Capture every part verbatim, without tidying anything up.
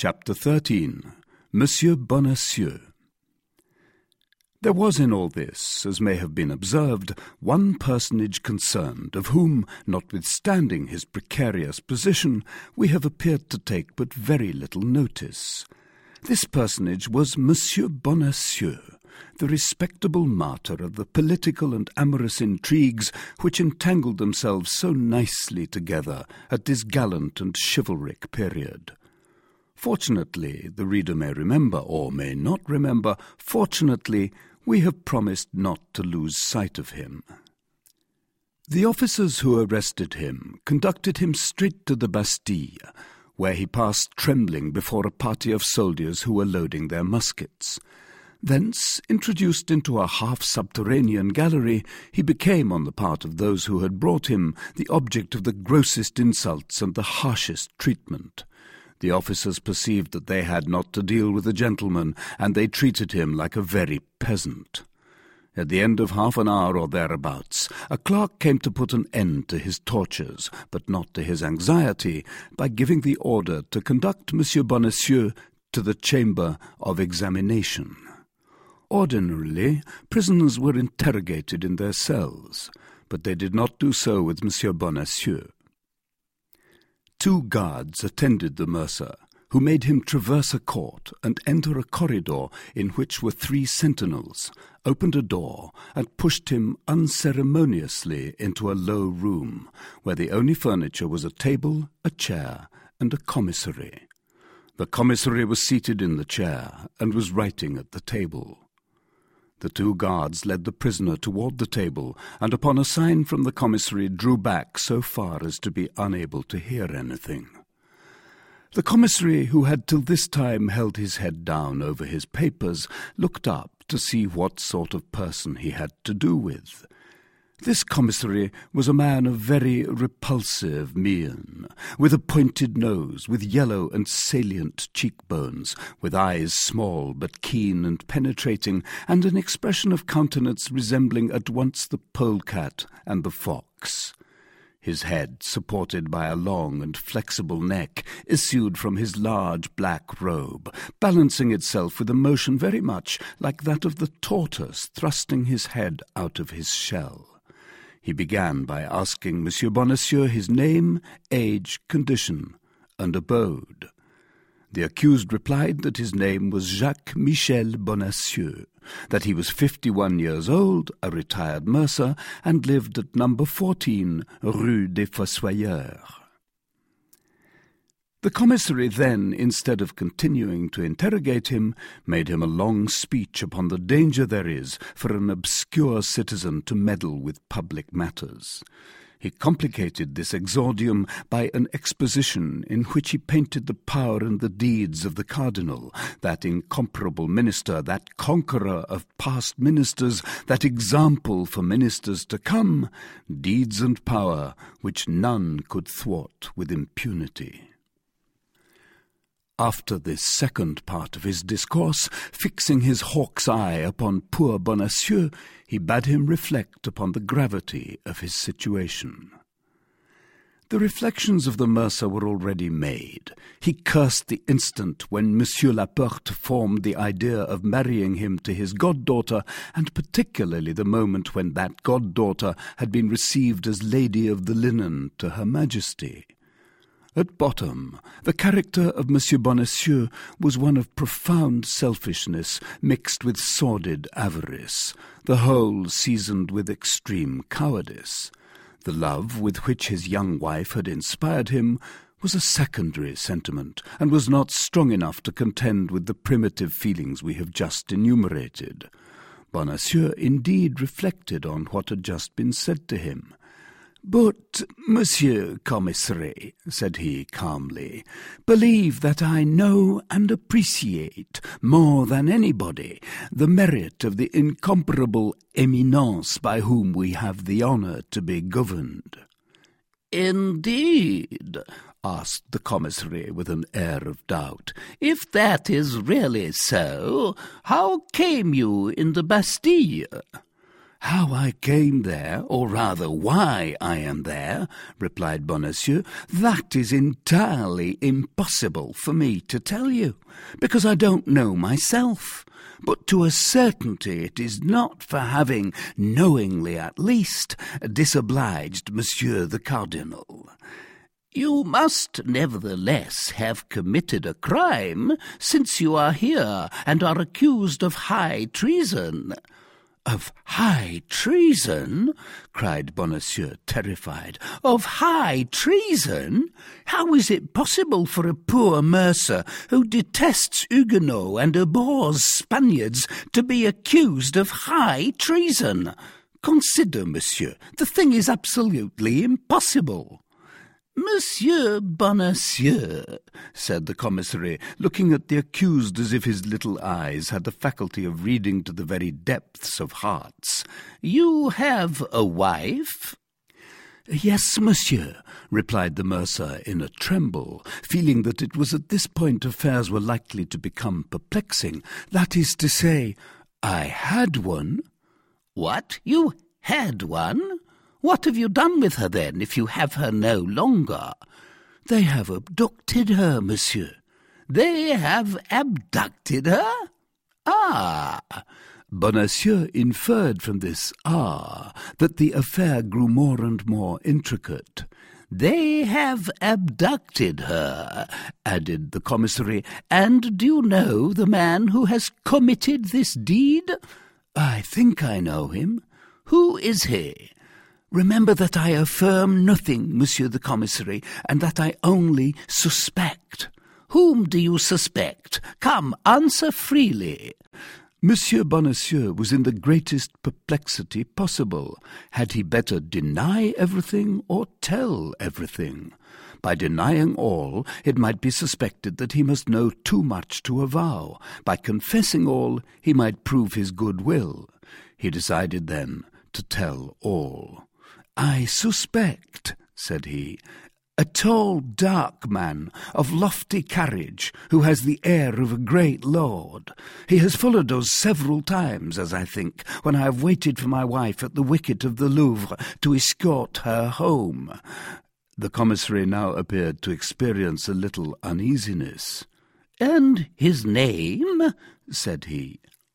Chapter thirteen. Monsieur Bonacieux. There was in all this, as may have been observed, one personage concerned, of whom, notwithstanding his precarious position, we have appeared to take but very little notice. This personage was Monsieur Bonacieux, the respectable martyr of the political and amorous intrigues which entangled themselves so nicely together at this gallant and chivalric period. Fortunately, the reader may remember, or may not remember, fortunately, we have promised not to lose sight of him. The officers who arrested him conducted him straight to the Bastille, where he passed trembling before a party of soldiers who were loading their muskets. Thence, introduced into a half-subterranean gallery, he became, on the part of those who had brought him, the object of the grossest insults and the harshest treatment. The officers perceived that they had not to deal with a gentleman, and they treated him like a very peasant. At the end of half an hour or thereabouts, a clerk came to put an end to his tortures, but not to his anxiety, by giving the order to conduct Monsieur Bonacieux to the chamber of examination. Ordinarily, prisoners were interrogated in their cells, but they did not do so with Monsieur Bonacieux. Two guards attended the mercer, who made him traverse a court and enter a corridor in which were three sentinels, opened a door, and pushed him unceremoniously into a low room, where the only furniture was a table, a chair, and a commissary. The commissary was seated in the chair, and was writing at the table. The two guards led the prisoner toward the table, and upon a sign from the commissary drew back so far as to be unable to hear anything. The commissary, who had till this time held his head down over his papers, looked up to see what sort of person he had to do with. This commissary was a man of very repulsive mien, with a pointed nose, with yellow and salient cheekbones, with eyes small but keen and penetrating, and an expression of countenance resembling at once the polecat and the fox. His head, supported by a long and flexible neck, issued from his large black robe, balancing itself with a motion very much like that of the tortoise thrusting his head out of his shell. He began by asking Monsieur Bonacieux his name, age, condition, and abode. The accused replied that his name was Jacques Michel Bonacieux, that he was fifty-one years old, a retired mercer, and lived at number fourteen, Rue des Fossoyeurs. The commissary then, instead of continuing to interrogate him, made him a long speech upon the danger there is for an obscure citizen to meddle with public matters. He complicated this exordium by an exposition in which he painted the power and the deeds of the cardinal, that incomparable minister, that conqueror of past ministers, that example for ministers to come, deeds and power which none could thwart with impunity. After this second part of his discourse, fixing his hawk's eye upon poor Bonacieux, he bade him reflect upon the gravity of his situation. The reflections of the mercer were already made. He cursed the instant when Monsieur Laporte formed the idea of marrying him to his goddaughter, and particularly the moment when that goddaughter had been received as Lady of the Linen to Her Majesty. At bottom, the character of Monsieur Bonacieux was one of profound selfishness mixed with sordid avarice, the whole seasoned with extreme cowardice. The love with which his young wife had inspired him was a secondary sentiment, and was not strong enough to contend with the primitive feelings we have just enumerated. Bonacieux indeed reflected on what had just been said to him. "But, Monsieur Commissary," said he calmly, "believe that I know and appreciate, more than anybody, the merit of the incomparable eminence by whom we have the honour to be governed." "Indeed?" asked the commissary with an air of doubt. "If that is really so, how came you in the Bastille?" "How I came there, or rather why I am there," replied Bonacieux, "that is entirely impossible for me to tell you, because I don't know myself. But to a certainty it is not for having, knowingly at least, disobliged Monsieur the Cardinal." "You must nevertheless have committed a crime, since you are here and are accused of high treason." "Of high treason?" cried Bonacieux, terrified. "Of high treason? How is it possible for a poor mercer who detests Huguenots and abhors Spaniards to be accused of high treason? Consider, monsieur, the thing is absolutely impossible." "Monsieur Bonacieux," said the commissary, looking at the accused as if his little eyes had the faculty of reading to the very depths of hearts, "you have a wife?" "Yes, monsieur," replied the mercer in a tremble, feeling that it was at this point affairs were likely to become perplexing. "That is to say, I had one." "What? You had one? What have you done with her, then, if you have her no longer?" "They have abducted her, monsieur." "They have abducted her? Ah!" Bonacieux inferred from this ah that the affair grew more and more intricate. "They have abducted her," added the commissary, "and do you know the man who has committed this deed?" "I think I know him." "Who is he?" "Remember that I affirm nothing, monsieur the commissary, and that I only suspect." "Whom do you suspect? Come, answer freely." Monsieur Bonacieux was in the greatest perplexity possible. Had he better deny everything or tell everything? By denying all, it might be suspected that he must know too much to avow. By confessing all, he might prove his good will. He decided then to tell all. "I suspect," said he, "a tall, dark man of lofty carriage, who has the air of a great lord. He has followed us several times, as I think, when I have waited for my wife at the wicket of the Louvre to escort her home." The commissary now appeared to experience a little uneasiness. "And his name?" said he.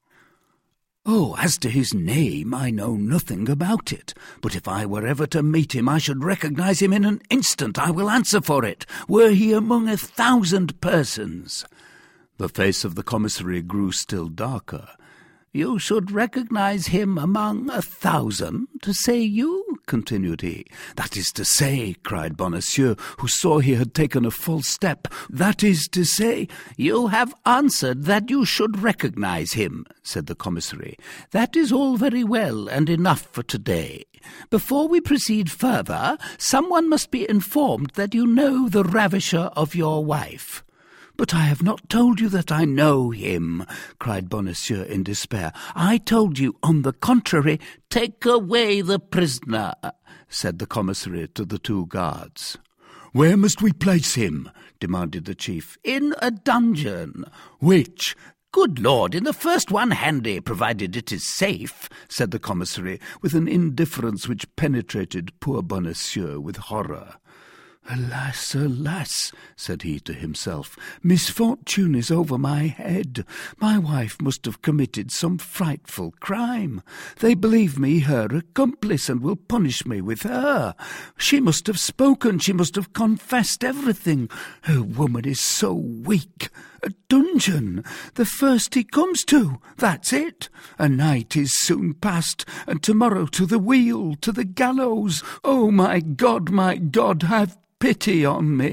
"Oh, as to his name, I know nothing about it. But if I were ever to meet him, I should recognize him in an instant, I will answer for it, were he among a thousand persons." The face of the commissary grew still darker. "You should recognize him among a thousand, say you?" continued he. "That is to say," cried Bonacieux, who saw he had taken a false step, "that is to say—" "You have answered that you should recognize him," said the commissary. "That is all very well and enough for today. Before we proceed further, someone must be informed that you know the ravisher of your wife." "But I have not told you that I know him," cried Bonacieux in despair. "I told you, on the contrary—" "Take away the prisoner," said the commissary to the two guards. "Where must we place him?" demanded the chief. "In a dungeon." "Which?" "Good Lord, in the first one handy, provided it is safe," said the commissary, with an indifference which penetrated poor Bonacieux with horror. "Alas, alas," said he to himself, "misfortune is over my head. My wife must have committed some frightful crime. They believe me her accomplice and will punish me with her. She must have spoken, she must have confessed everything. Her woman is so weak. A dungeon, the first he comes to, that's it. A night is soon past, and tomorrow to the wheel, to the gallows. Oh, my God, my God, have pity on me."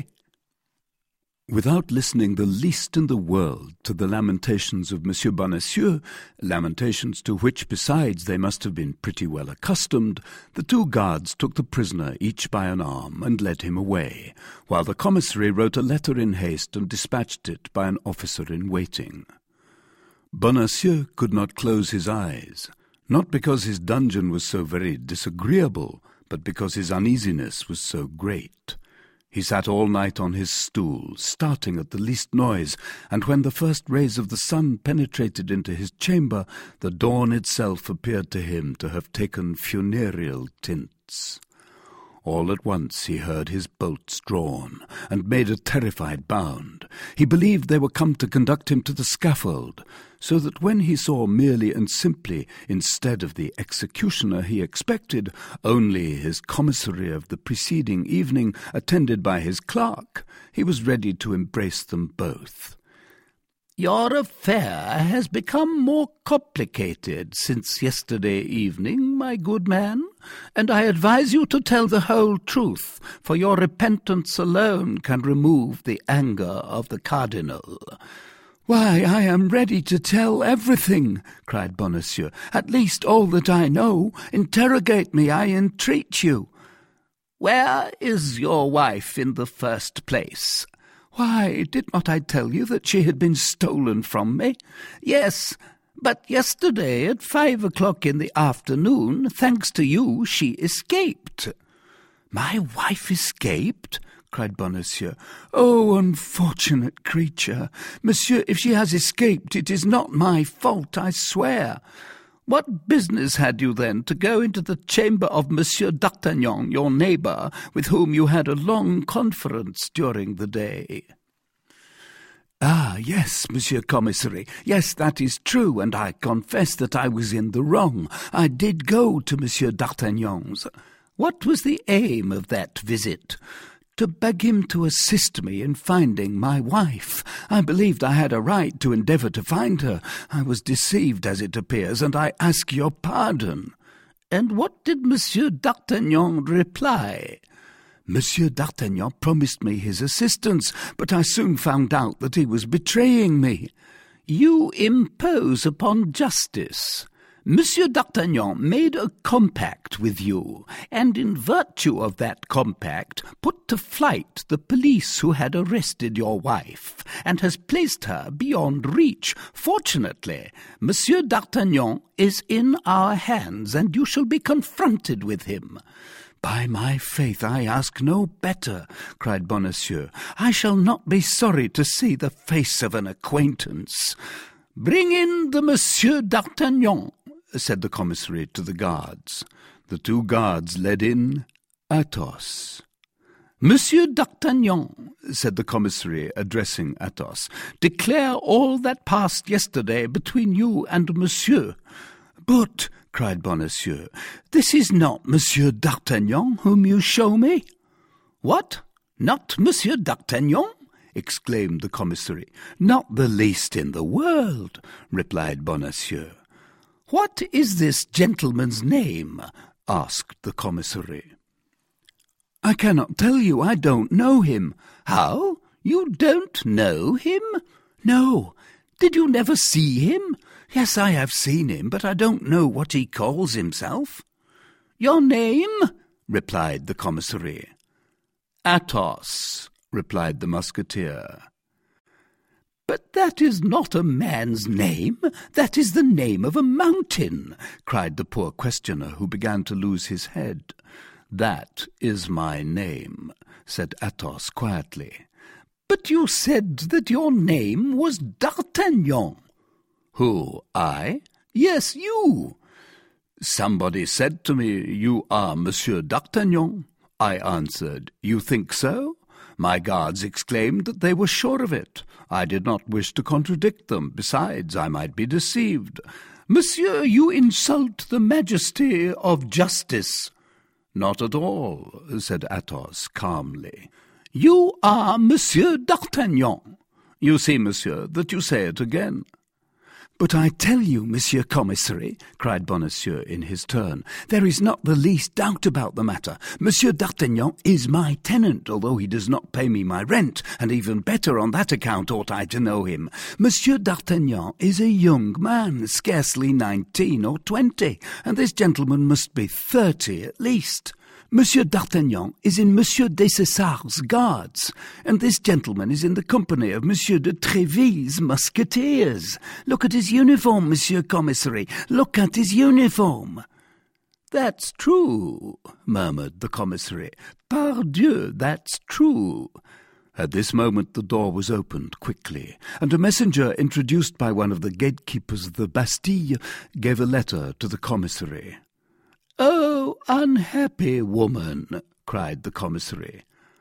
Without listening the least in the world to the lamentations of Monsieur Bonacieux, lamentations to which, besides, they must have been pretty well accustomed, the two guards took the prisoner each by an arm and led him away, while the commissary wrote a letter in haste and dispatched it by an officer in waiting. Bonacieux could not close his eyes, not because his dungeon was so very disagreeable, but because his uneasiness was so great. He sat all night on his stool, starting at the least noise, and when the first rays of the sun penetrated into his chamber, the dawn itself appeared to him to have taken funereal tints. All at once he heard his bolts drawn, and made a terrified bound. He believed they were come to conduct him to the scaffold, so that when he saw merely and simply, instead of the executioner he expected, only his commissary of the preceding evening, attended by his clerk, he was ready to embrace them both. "Your affair has become more complicated since yesterday evening, my good man, and I advise you to tell the whole truth, for your repentance alone can remove the anger of the cardinal." "Why, I am ready to tell everything," cried Bonacieux, "at least all that I know. Interrogate me, I entreat you." "Where is your wife in the first place?" "Why, did not I tell you that she had been stolen from me?" "Yes, but yesterday at five o'clock in the afternoon, thanks to you, she escaped." "My wife escaped?" cried Bonacieux. "Oh, unfortunate creature! Monsieur, if she has escaped, it is not my fault, I swear." "What business had you, then, to go into the chamber of Monsieur d'Artagnan, your neighbour, with whom you had a long conference during the day?" "Ah, yes, Monsieur Commissary, yes, that is true, and I confess that I was in the wrong. I did go to Monsieur d'Artagnan's." "What was the aim of that visit?" "To beg him to assist me in finding my wife. I believed I had a right to endeavour to find her. I was deceived, as it appears, and I ask your pardon." "And what did Monsieur d'Artagnan reply?" "Monsieur d'Artagnan promised me his assistance, but I soon found out that he was betraying me." "You impose upon justice. Monsieur d'Artagnan made a compact with you, and in virtue of that compact put to flight the police who had arrested your wife, and has placed her beyond reach. Fortunately, Monsieur d'Artagnan is in our hands, and you shall be confronted with him." "By my faith, I ask no better," cried Bonacieux. "I shall not be sorry to see the face of an acquaintance." "Bring in the Monsieur d'Artagnan," said the commissary to the guards. The two guards led in Athos. "Monsieur d'Artagnan," said the commissary, addressing Athos, "declare all that passed yesterday between you and Monsieur." "But," cried Bonacieux, "this is not Monsieur d'Artagnan whom you show me." "What? Not Monsieur d'Artagnan?" exclaimed the commissary. "Not the least in the world," replied Bonacieux. "What is this gentleman's name?" asked the commissary. "I cannot tell you. I don't know him." "How? You don't know him?" "No." "Did you never see him?" "Yes, I have seen him, but I don't know what he calls himself." "Your name?" replied the commissary. "Athos," replied the musketeer. "But that is not a man's name. That is the name of a mountain," cried the poor questioner, who began to lose his head. "That is my name," said Athos quietly. "But you said that your name was d'Artagnan." "Who, I?" "Yes, you." "Somebody said to me, 'You are Monsieur d'Artagnan.' I answered, 'You think so?' My guards exclaimed that they were sure of it. I did not wish to contradict them. Besides, I might be deceived." "Monsieur, you insult the majesty of justice." "Not at all," said Athos calmly. "You are Monsieur d'Artagnan." "You see, monsieur, that you say it again." "But I tell you, Monsieur Commissary," cried Bonacieux in his turn, "there is not the least doubt about the matter. Monsieur d'Artagnan is my tenant, although he does not pay me my rent, and even better on that account ought I to know him. Monsieur d'Artagnan is a young man, scarcely nineteen or twenty, and this gentleman must be thirty at least. Monsieur d'Artagnan is in Monsieur Dessessart's guards, and this gentleman is in the company of Monsieur de Tréville's musketeers. Look at his uniform, Monsieur Commissary, look at his uniform." "That's true," murmured the commissary. "Pardieu, that's true." At this moment the door was opened quickly, and a messenger introduced by one of the gatekeepers of the Bastille gave a letter to the commissary. "Oh, unhappy woman!" cried the commissary.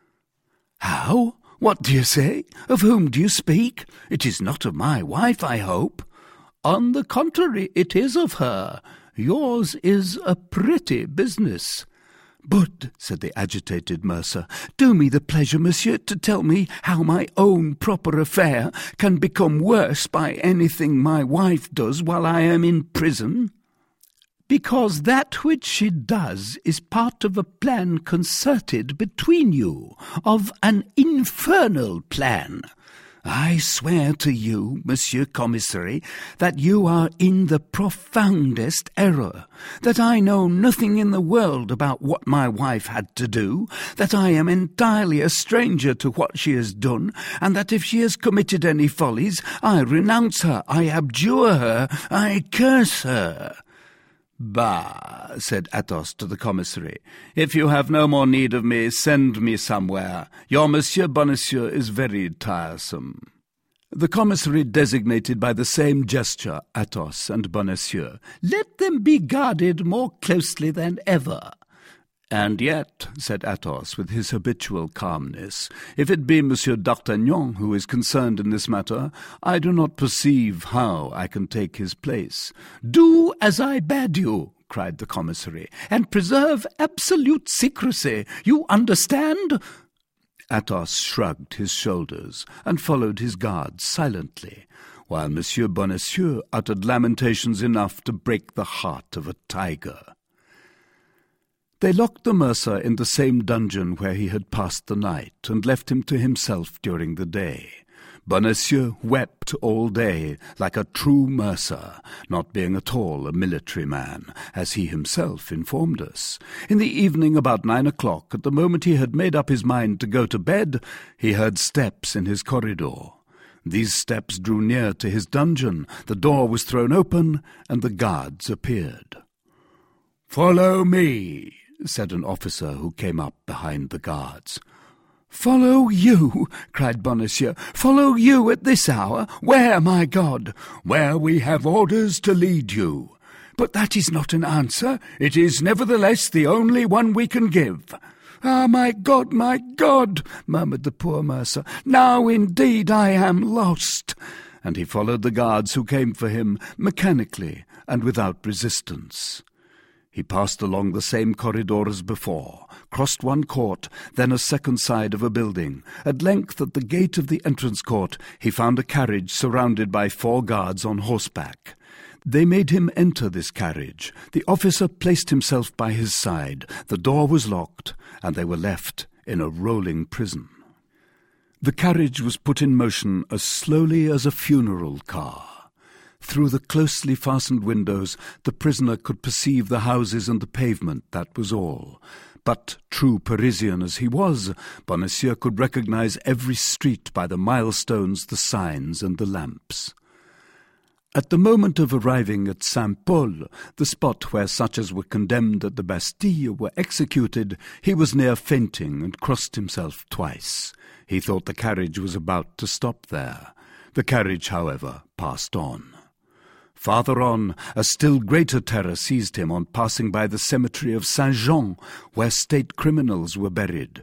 "How? What do you say? Of whom do you speak? It is not of my wife, I hope." "On the contrary, it is of her. Yours is a pretty business." "But," said the agitated mercer, "do me the pleasure, monsieur, to tell me how my own proper affair can become worse by anything my wife does while I am in prison." "Because that which she does is part of a plan concerted between you, of an infernal plan." "I swear to you, Monsieur Commissary, that you are in the profoundest error, that I know nothing in the world about what my wife had to do, that I am entirely a stranger to what she has done, and that if she has committed any follies, I renounce her, I abjure her, I curse her." "Bah," said Athos to the commissary, "if you have no more need of me, send me somewhere. Your Monsieur Bonacieux is very tiresome." The commissary designated by the same gesture Athos and Bonacieux. "Let them be guarded more closely than ever." "And yet," said Athos with his habitual calmness, "if it be Monsieur d'Artagnan who is concerned in this matter, I do not perceive how I can take his place." "Do as I bade you," cried the commissary, "and preserve absolute secrecy. You understand?" Athos shrugged his shoulders and followed his guards silently, while Monsieur Bonacieux uttered lamentations enough to break the heart of a tiger. They locked the mercer in the same dungeon where he had passed the night, and left him to himself during the day. Bonacieux wept all day, like a true mercer, not being at all a military man, as he himself informed us. In the evening, about nine o'clock, at the moment he had made up his mind to go to bed, he heard steps in his corridor. These steps drew near to his dungeon, the door was thrown open, and the guards appeared. "Follow me," said an officer who came up behind the guards. "Follow you?" cried Bonacieux. "Follow you at this hour? Where, my God?" "Where we have orders to lead you." "But that is not an answer." "It is nevertheless the only one we can give." "Ah, my God, my God!" murmured the poor mercer. "Now indeed I am lost." And he followed the guards who came for him mechanically and without resistance. He passed along the same corridor as before, crossed one court, then a second side of a building. At length, at the gate of the entrance court, he found a carriage surrounded by four guards on horseback. They made him enter this carriage. The officer placed himself by his side. The door was locked, and they were left in a rolling prison. The carriage was put in motion as slowly as a funeral car. Through the closely fastened windows the prisoner could perceive the houses and the pavement, that was all. But, true Parisian as he was, Bonacieux could recognize every street by the milestones, the signs, and the lamps. At the moment of arriving at Saint-Paul, the spot where such as were condemned at the Bastille were executed, he was near fainting and crossed himself twice. He thought the carriage was about to stop there. The carriage, however, passed on. Farther on, a still greater terror seized him on passing by the cemetery of Saint-Jean, where state criminals were buried.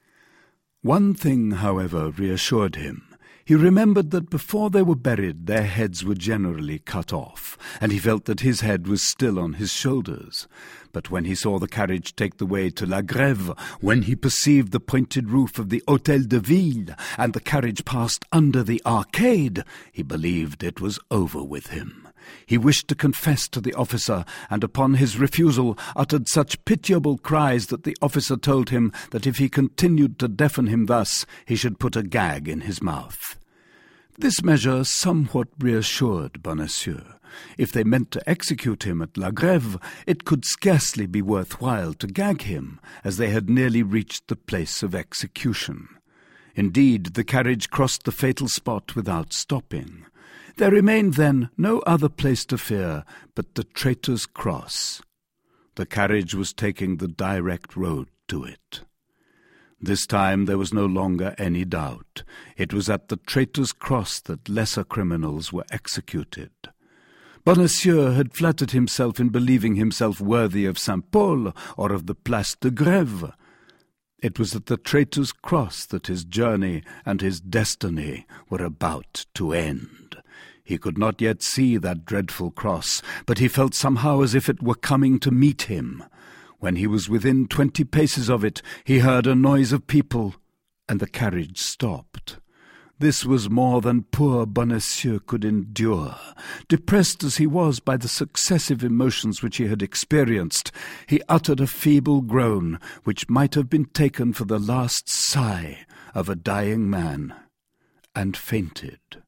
One thing, however, reassured him. He remembered that before they were buried their heads were generally cut off, and he felt that his head was still on his shoulders. But when he saw the carriage take the way to La Grève, when he perceived the pointed roof of the Hôtel de Ville, and the carriage passed under the arcade, he believed it was over with him. He wished to confess to the officer, and upon his refusal uttered such pitiable cries that the officer told him that if he continued to deafen him thus, he should put a gag in his mouth. This measure somewhat reassured Bonacieux. If they meant to execute him at La Grève, it could scarcely be worth while to gag him, as they had nearly reached the place of execution. Indeed, the carriage crossed the fatal spot without stopping. There remained then no other place to fear but the Traitor's Cross. The carriage was taking the direct road to it. This time there was no longer any doubt. It was at the Traitor's Cross that lesser criminals were executed. Bonacieux had flattered himself in believing himself worthy of Saint Paul or of the Place de Grève. It was at the Traitor's Cross that his journey and his destiny were about to end. He could not yet see that dreadful cross, but he felt somehow as if it were coming to meet him. When he was within twenty paces of it, he heard a noise of people, and the carriage stopped. This was more than poor Bonacieux could endure. Depressed as he was by the successive emotions which he had experienced, he uttered a feeble groan, which might have been taken for the last sigh of a dying man, and fainted.